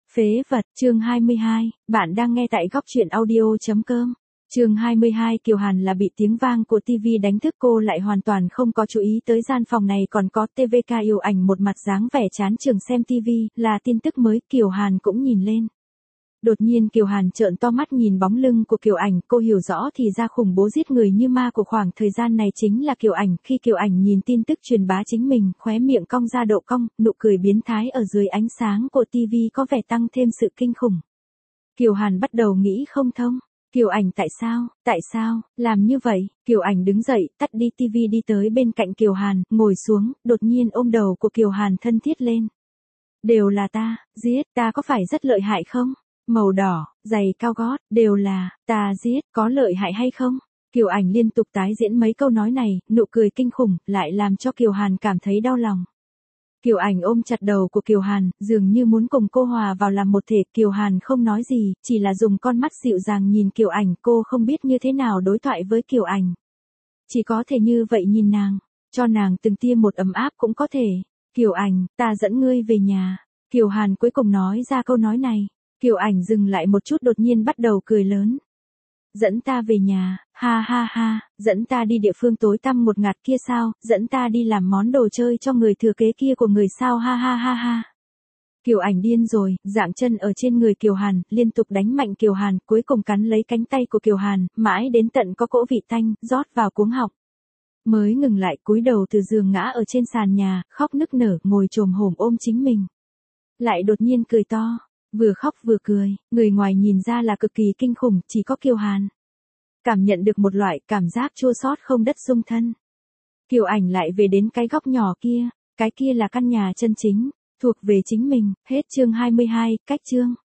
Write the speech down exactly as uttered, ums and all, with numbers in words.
Phế vật, chương hai mươi hai, bạn đang nghe tại góc truyện audio chấm com. Chương hai mươi hai, Kiều Hàn là bị tiếng vang của tivi đánh thức, cô lại hoàn toàn không có chú ý tới gian phòng này còn có tê vê ca yêu ảnh một mặt dáng vẻ chán chường xem tivi, là tin tức mới. Kiều Hàn cũng nhìn lên. Đột nhiên Kiều Hàn trợn to mắt nhìn bóng lưng của Kiều Ảnh, cô hiểu rõ thì ra khủng bố giết người như ma của khoảng thời gian này chính là Kiều Ảnh. Khi Kiều Ảnh nhìn tin tức truyền bá chính mình, khóe miệng cong ra độ cong, nụ cười biến thái ở dưới ánh sáng của tivi có vẻ tăng thêm sự kinh khủng. Kiều Hàn bắt đầu nghĩ không thông. Kiều Ảnh tại sao, tại sao, làm như vậy? Kiều Ảnh đứng dậy, tắt đi tivi đi tới bên cạnh Kiều Hàn, ngồi xuống, đột nhiên ôm đầu của Kiều Hàn thân thiết lên. Đều là ta, giết, ta có phải rất lợi hại không? Màu đỏ, giày cao gót, đều là, ta giết, có lợi hại hay không? Kiều Ảnh liên tục tái diễn mấy câu nói này, nụ cười kinh khủng, lại làm cho Kiều Hàn cảm thấy đau lòng. Kiều Ảnh ôm chặt đầu của Kiều Hàn, dường như muốn cùng cô hòa vào làm một thể. Kiều Hàn không nói gì, chỉ là dùng con mắt dịu dàng nhìn Kiều Ảnh, cô không biết như thế nào đối thoại với Kiều Ảnh. Chỉ có thể như vậy nhìn nàng, cho nàng từng tia một ấm áp cũng có thể. Kiều Ảnh, ta dẫn ngươi về nhà. Kiều Hàn cuối cùng nói ra câu nói này. Kiều Ảnh dừng lại một chút đột nhiên bắt đầu cười lớn. Dẫn ta về nhà, ha ha ha, dẫn ta đi địa phương tối tăm một ngạt kia sao, dẫn ta đi làm món đồ chơi cho người thừa kế kia của người sao, ha ha ha ha. Kiều Ảnh điên rồi, dạng chân ở trên người Kiều Hàn, liên tục đánh mạnh Kiều Hàn, cuối cùng cắn lấy cánh tay của Kiều Hàn, mãi đến tận có cỗ vị tanh, rót vào cuống họng. Mới ngừng lại, cúi đầu từ giường ngã ở trên sàn nhà, khóc nức nở, ngồi chồm hổm ôm chính mình. Lại đột nhiên cười to. Vừa khóc vừa cười, người ngoài nhìn ra là cực kỳ kinh khủng, chỉ có Kiều Hàn cảm nhận được một loại cảm giác chua xót không đất dung thân. Kiều Ảnh lại về đến cái góc nhỏ kia, cái kia là căn nhà chân chính, thuộc về chính mình. Hết chương hai mươi hai, cách chương.